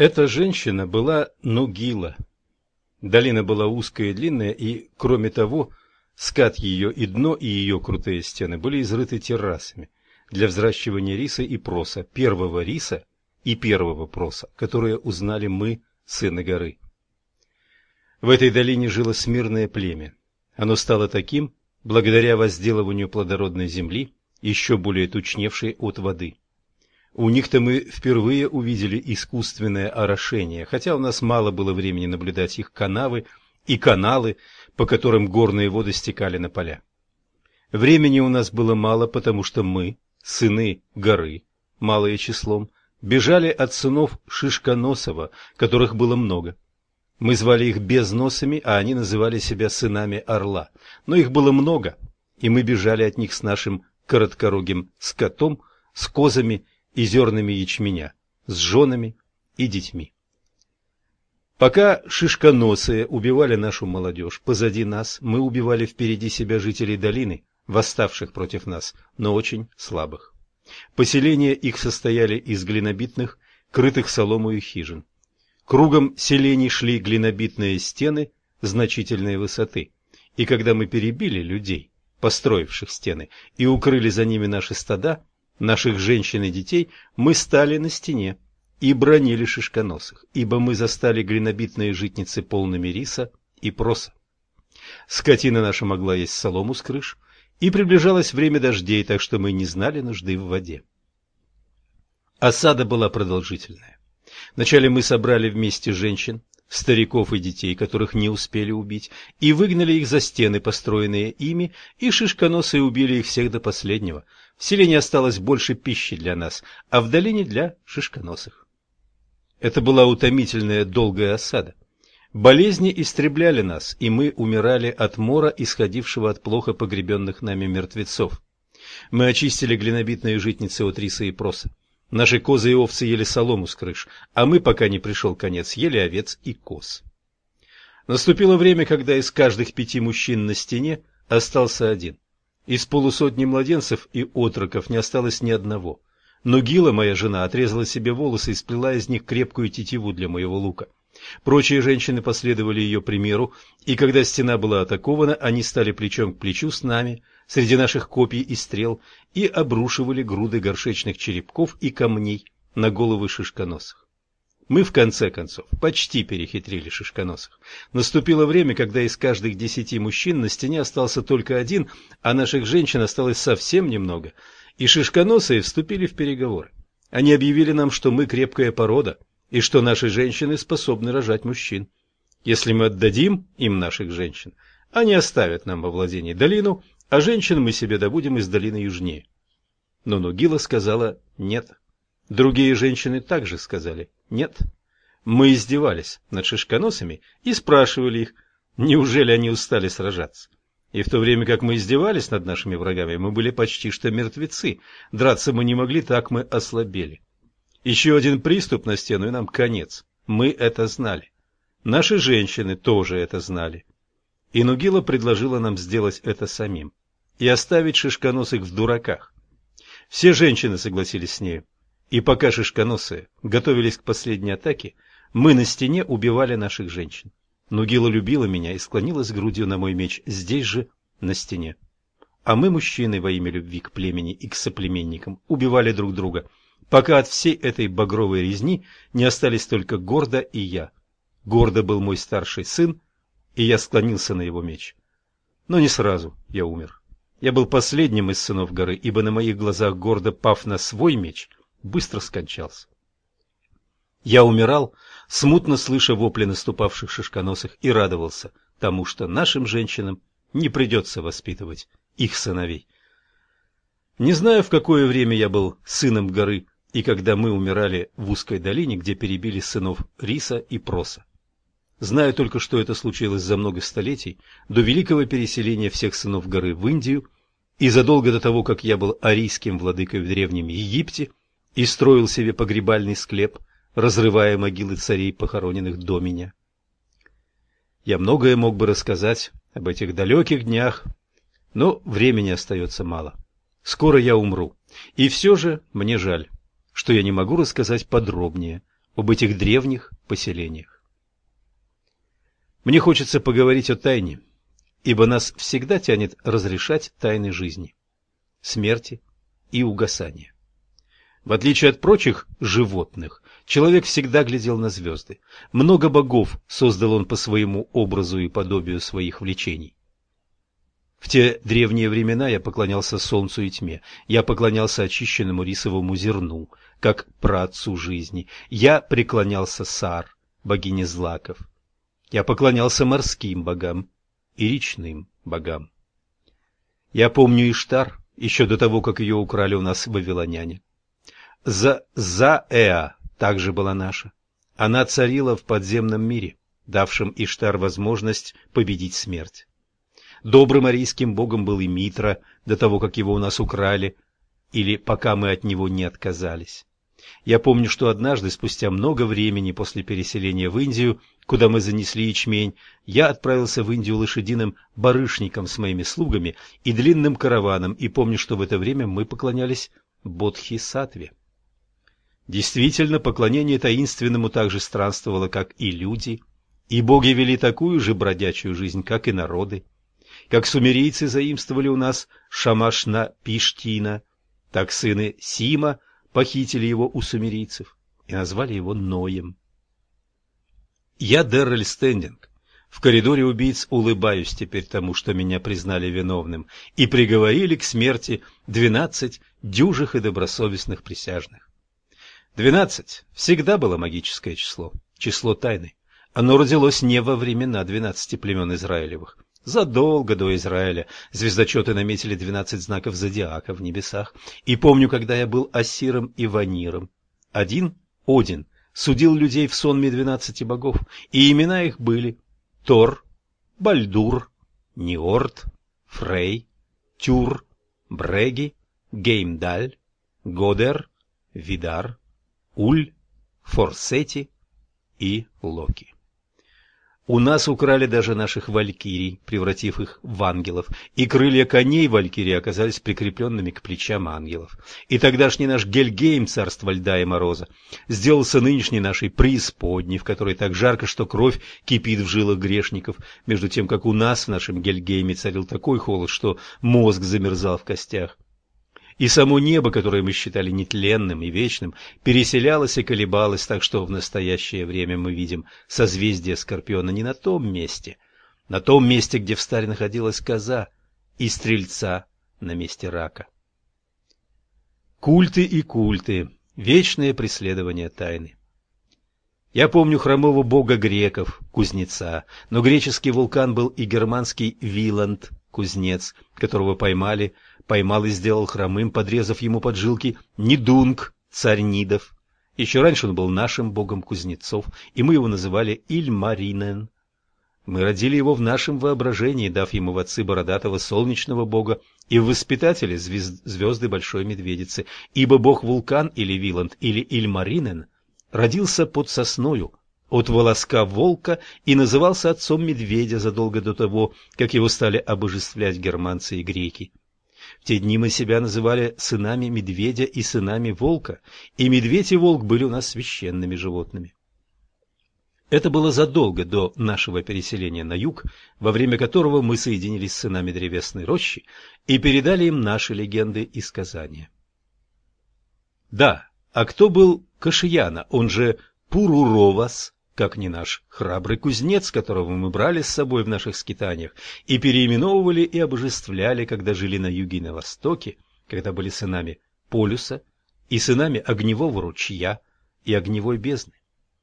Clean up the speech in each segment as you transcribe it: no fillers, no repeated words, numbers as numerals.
Эта женщина была Нугила. Долина была узкая и длинная, и, кроме того, скат ее и дно, и ее крутые стены были изрыты террасами для взращивания риса и проса, первого риса и первого проса, которые узнали мы, сыны горы. В этой долине жило смирное племя. Оно стало таким благодаря возделыванию плодородной земли, еще более тучневшей от воды. У них-то мы впервые увидели искусственное орошение, хотя у нас мало было времени наблюдать их канавы и каналы, по которым горные воды стекали на поля. Времени у нас было мало, потому что мы, сыны горы, малое числом, бежали от сынов Шишконосова, которых было много. Мы звали их безносами, а они называли себя сынами орла, но их было много, и мы бежали от них с нашим короткорогим скотом, с козами и зернами ячменя, с женами и детьми. Пока шишконосые убивали нашу молодежь, позади нас мы убивали впереди себя жителей долины, восставших против нас, но очень слабых. Поселения их состояли из глинобитных, крытых соломою хижин. Кругом селений шли глинобитные стены значительной высоты, и когда мы перебили людей, построивших стены, и укрыли за ними наши стада, наших женщин и детей, мы стали на стене и бранили шишконосых, ибо мы застали глинобитные житницы полными риса и проса. Скотина наша могла есть солому с крыш, и приближалось время дождей, так что мы не знали нужды в воде. Осада была продолжительная. Вначале мы собрали вместе женщин, стариков и детей, которых не успели убить, и выгнали их за стены, построенные ими, и шишконосые убили их всех до последнего. В селе осталось больше пищи для нас, а в долине для шишконосых. Это была утомительная долгая осада. Болезни истребляли нас, и мы умирали от мора, исходившего от плохо погребенных нами мертвецов. Мы очистили глинобитные житницы от риса и проса. Наши козы и овцы ели солому с крыш, а мы, пока не пришел конец, ели овец и коз. Наступило время, когда из каждых 5 мужчин на стене остался один. Из полусотни младенцев и отроков не осталось ни одного. Но Гила, моя жена, отрезала себе волосы и сплела из них крепкую тетиву для моего лука. Прочие женщины последовали ее примеру, и когда стена была атакована, они стали плечом к плечу с нами, среди наших копий и стрел, и обрушивали груды горшечных черепков и камней на головы шишконосых. Мы, в конце концов, почти перехитрили шишконосых. Наступило время, когда из каждых 10 мужчин на стене остался только один, а наших женщин осталось совсем немного, и шишконосые вступили в переговоры. Они объявили нам, что мы крепкая порода, и что наши женщины способны рожать мужчин. Если мы отдадим им наших женщин, они оставят нам во владении долину, а женщин мы себе добудем из долины южнее. Но Нугила сказала «нет». Другие женщины также сказали «нет». Мы издевались над шишконосами и спрашивали их, неужели они устали сражаться. И в то время, как мы издевались над нашими врагами, мы были почти что мертвецы. Драться мы не могли, так мы ослабели. Еще один приступ на стену, и нам конец. Мы это знали. Наши женщины тоже это знали. И Нугила предложила нам сделать это самим и оставить шишконосых в дураках. Все женщины согласились с нею. И пока шишконосые готовились к последней атаке, мы на стене убивали наших женщин. Нугила любила меня и склонилась грудью на мой меч здесь же, на стене. А мы, мужчины, во имя любви к племени и к соплеменникам, убивали друг друга, пока от всей этой багровой резни не остались только Гордо и я. Гордо был мой старший сын, и я склонился на его меч. Но не сразу я умер. Я был последним из сынов горы, ибо на моих глазах Гордо, пав на свой меч, быстро скончался. Я умирал, смутно слыша вопли наступавших шишконосых, и радовался тому, что нашим женщинам не придется воспитывать их сыновей. Не знаю, в какое время я был сыном горы, и когда мы умирали в узкой долине, где перебили сынов риса и проса. Знаю только, что это случилось за много столетий, до великого переселения всех сынов горы в Индию, и задолго до того, как я был арийским владыкой в древнем Египте и строил себе погребальный склеп, разрывая могилы царей, похороненных до меня. Я многое мог бы рассказать об этих далеких днях, но времени остается мало. Скоро я умру, и все же мне жаль, что я не могу рассказать подробнее об этих древних поселениях. Мне хочется поговорить о тайне, ибо нас всегда тянет разрешать тайны жизни, смерти и угасания. В отличие от прочих животных, человек всегда глядел на звезды. Много богов создал он по своему образу и подобию своих влечений. В те древние времена я поклонялся солнцу и тьме, я поклонялся очищенному рисовому зерну, как праотцу жизни, я преклонялся Сар, богине злаков, я поклонялся морским богам и речным богам. Я помню Иштар еще до того, как ее украли у нас вавилоняне. Заэа также была наша. Она царила в подземном мире, давшем Иштар возможность победить смерть. Добрым арийским богом был и Митра, до того, как его у нас украли, или пока мы от него не отказались. Я помню, что однажды, спустя много времени после переселения в Индию, куда мы занесли ячмень, я отправился в Индию лошадиным барышником с моими слугами и длинным караваном, и помню, что в это время мы поклонялись Бодхисаттве. Действительно, поклонение таинственному также странствовало, как и люди, и боги вели такую же бродячую жизнь, как и народы. Как сумерийцы заимствовали у нас Шамашна-Пиштина, так сыны Сима похитили его у сумерийцев и назвали его Ноем. Я Деррель Стендинг. В коридоре убийц улыбаюсь теперь тому, что меня признали виновным, и приговорили к смерти 12 дюжих и добросовестных присяжных. 12 всегда было магическое число, число тайны. Оно родилось не во времена 12 племен Израилевых. Задолго до Израиля звездочеты наметили 12 знаков зодиака в небесах. И помню, когда я был Ассиром и Ваниром. Один, Один, судил людей в сонме 12 богов, и имена их были Тор, Бальдур, Ниорд, Фрей, Тюр, Бреги, Геймдаль, Годер, Видар, Уль, Форсети и Локи. У нас украли даже наших валькирий, превратив их в ангелов, и крылья коней валькирий оказались прикрепленными к плечам ангелов. И тогдашний наш Гельгейм, царство льда и мороза, сделался нынешней нашей преисподней, в которой так жарко, что кровь кипит в жилах грешников, между тем, как у нас в нашем Гельгейме царил такой холод, что мозг замерзал в костях. И само небо, которое мы считали нетленным и вечным, переселялось и колебалось, так что в настоящее время мы видим созвездие Скорпиона не на том месте, где в старе находилась коза, и Стрельца на месте рака. Культы и культы, вечное преследование тайны. Я помню хромого бога греков, кузнеца, но греческий вулкан был и германский Виланд, кузнец, которого поймал и сделал хромым, подрезав ему поджилки, Нидунг, царь Нидов. Еще раньше он был нашим богом кузнецов, и мы его называли Ильмаринен. Мы родили его в нашем воображении, дав ему в отцы бородатого солнечного бога и в воспитателе звезды Большой Медведицы, ибо бог-вулкан или Виланд, или Ильмаринен родился под сосною, от волоска волка, и назывался отцом медведя задолго до того, как его стали обожествлять германцы и греки. В те дни мы себя называли сынами медведя и сынами волка, и медведь и волк были у нас священными животными. Это было задолго до нашего переселения на юг, во время которого мы соединились с сынами древесной рощи и передали им наши легенды и сказания. Да, а кто был Кашияна, он же Пуруровас, как не наш храбрый кузнец, которого мы брали с собой в наших скитаниях и переименовывали и обожествляли, когда жили на юге и на востоке, когда были сынами Полюса и сынами огневого ручья и огневой бездны.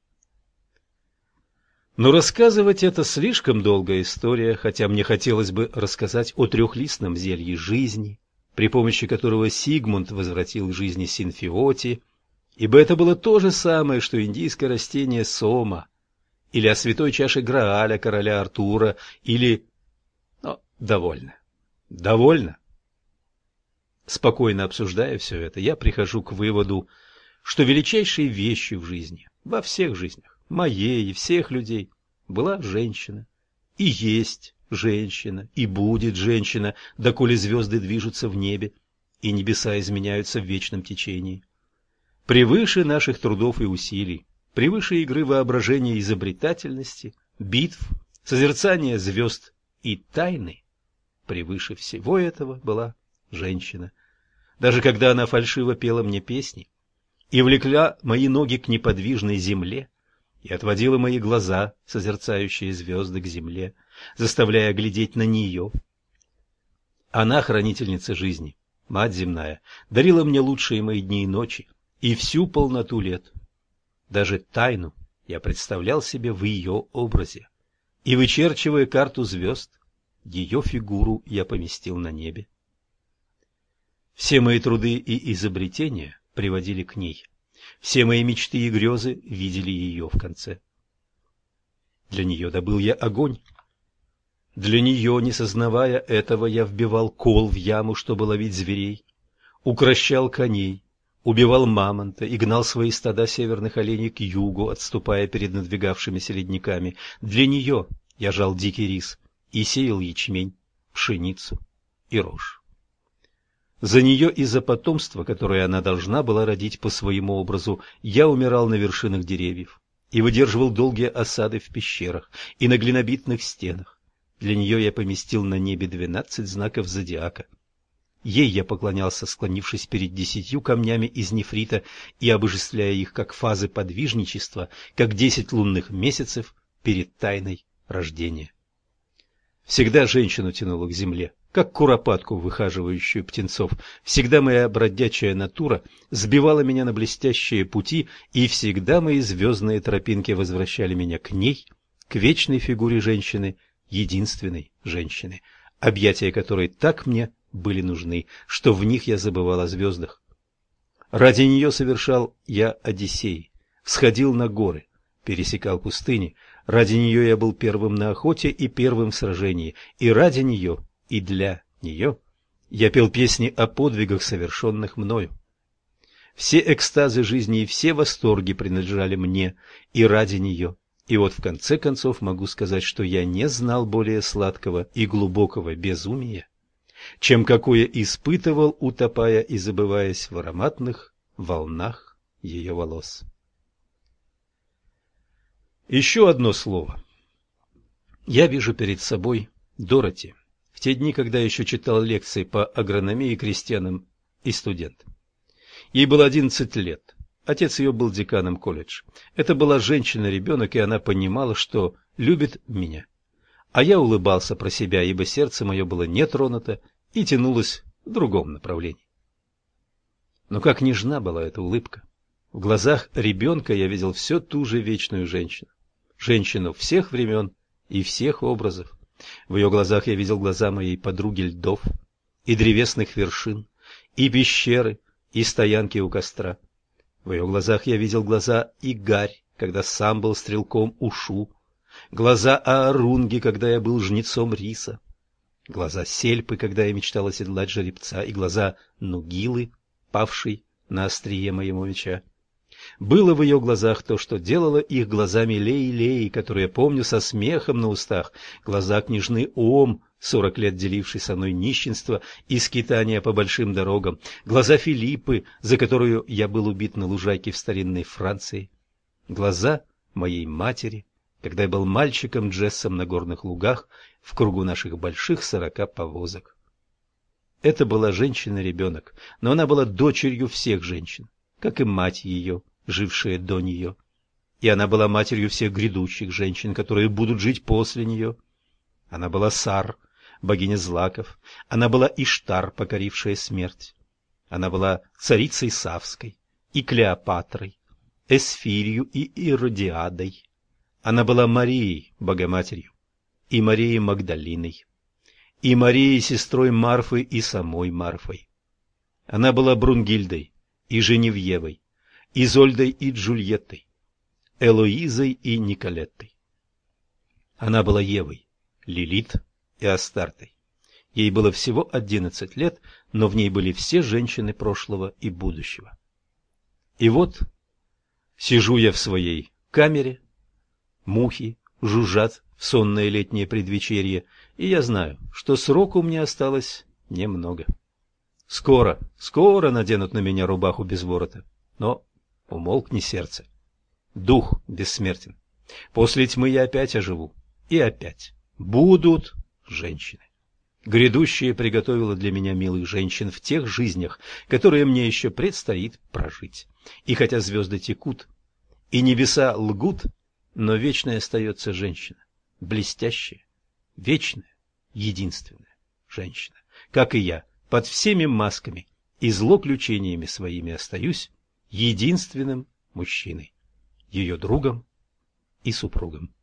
Но рассказывать это слишком долгая история, хотя мне хотелось бы рассказать о трехлистном зелье жизни, при помощи которого Сигмунд возвратил к жизни Синфиоти, ибо это было то же самое, что индийское растение сома, или о святой чаше Грааля короля Артура, или... Но довольно. Довольно. Спокойно обсуждая все это, я прихожу к выводу, что величайшей вещью в жизни, во всех жизнях, моей и всех людей, была женщина. И есть женщина, и будет женщина, доколе звезды движутся в небе, и небеса изменяются в вечном течении. Превыше наших трудов и усилий, превыше игры воображения и изобретательности, битв, созерцания звезд и тайны, превыше всего этого была женщина. Даже когда она фальшиво пела мне песни и влекла мои ноги к неподвижной земле и отводила мои глаза, созерцающие звезды, к земле, заставляя глядеть на нее. Она, хранительница жизни, Мать земная, дарила мне лучшие мои дни и ночи и всю полноту лет. Даже тайну я представлял себе в ее образе, и, вычерчивая карту звезд, ее фигуру я поместил на небе. Все мои труды и изобретения приводили к ней. Все мои мечты и грезы видели ее в конце. Для нее добыл я огонь. Для нее, не сознавая этого, я вбивал кол в яму, чтобы ловить зверей, укрощал коней, убивал мамонта и гнал свои стада северных оленей к югу, отступая перед надвигавшимися ледниками. Для нее я жал дикий рис и сеял ячмень, пшеницу и рожь. За нее и за потомство, которое она должна была родить по своему образу, я умирал на вершинах деревьев и выдерживал долгие осады в пещерах и на глинобитных стенах. Для нее я поместил на небе 12 знаков зодиака. Ей я поклонялся, склонившись перед 10 камнями из нефрита и обожествляя их как фазы подвижничества, как 10 лунных месяцев перед тайной рождения. Всегда женщину тянуло к земле, как куропатку, выхаживающую птенцов. Всегда моя бродячая натура сбивала меня на блестящие пути, и всегда мои звездные тропинки возвращали меня к ней, к вечной фигуре женщины, единственной женщины, объятия которой так мне были нужны, что в них я забывал о звездах. Ради нее совершал я Одиссей, всходил на горы, пересекал пустыни. Ради нее я был первым на охоте и первым в сражении, и ради нее, и для нее я пел песни о подвигах, совершенных мною. Все экстазы жизни и все восторги принадлежали мне и ради нее. И вот в конце концов могу сказать, что я не знал более сладкого и глубокого безумия, чем какое испытывал, утопая и забываясь в ароматных волнах ее волос. Еще одно слово. Я вижу перед собой Дороти в те дни, когда еще читал лекции по агрономии крестьянам и студентам. Ей было 11 лет. Отец ее был деканом колледжа. Это была женщина-ребенок, и она понимала, что любит меня. А я улыбался про себя, ибо сердце мое было не тронуто и тянулось в другом направлении. Но как нежна была эта улыбка! В глазах ребенка я видел все ту же вечную женщину. Женщину всех времен и всех образов. В ее глазах я видел глаза моей подруги льдов и древесных вершин, и пещеры, и стоянки у костра. В ее глазах я видел глаза Игарь, когда сам был стрелком Ушу, глаза Аарунги, когда я был жнецом риса, глаза Сельпы, когда я мечтал оседлать жеребца, и глаза Нугилы, павшей на острие моего меча. Было в ее глазах то, что делало их глазами Леи, которые я помню со смехом на устах, глаза княжны Ом, 40 лет делившей со мной нищенство и скитания по большим дорогам, глаза Филиппы, за которую я был убит на лужайке в старинной Франции, глаза моей матери, когда я был мальчиком Джессом на горных лугах в кругу наших больших 40 повозок. Это была женщина-ребенок, но она была дочерью всех женщин, как и мать ее, жившая до нее. И она была матерью всех грядущих женщин, которые будут жить после нее. Она была Сар, богиня злаков. Она была Иштар, покорившая смерть. Она была царицей Савской и Клеопатрой, Эсфирью и Иродиадой. Она была Марией, Богоматерью, и Марией Магдалиной, и Марией, сестрой Марфы и самой Марфой. Она была Брунгильдой и Женевьевой, Изольдой и Джульеттой, Элоизой и Николеттой. Она была Евой, Лилит и Астартой. Ей было всего 11 лет, но в ней были все женщины прошлого и будущего. И вот сижу я в своей камере, мухи жужжат в сонное летнее предвечерье, и я знаю, что сроку мне осталось немного. Скоро наденут на меня рубаху без ворота, но умолкни сердце. Дух бессмертен. После тьмы я опять оживу. И опять будут женщины. Грядущее приготовило для меня милых женщин в тех жизнях, которые мне еще предстоит прожить. И хотя звезды текут, и небеса лгут, но вечной остается женщина, блестящая, вечная, единственная женщина. Как и я, под всеми масками и злоключениями своими остаюсь единственным мужчиной, ее другом и супругом.